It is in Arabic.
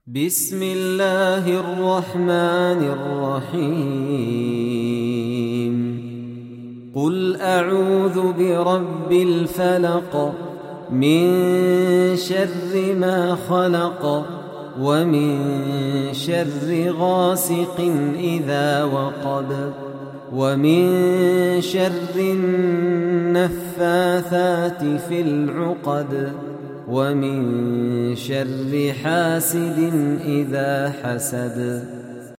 بسم الله الرحمن الرحيم قل أعوذ برب الفلق من شر ما خلق ومن شر غاسق إذا وقب ومن شر النفاثات في العقد ومن شر حاسد إذا حسد.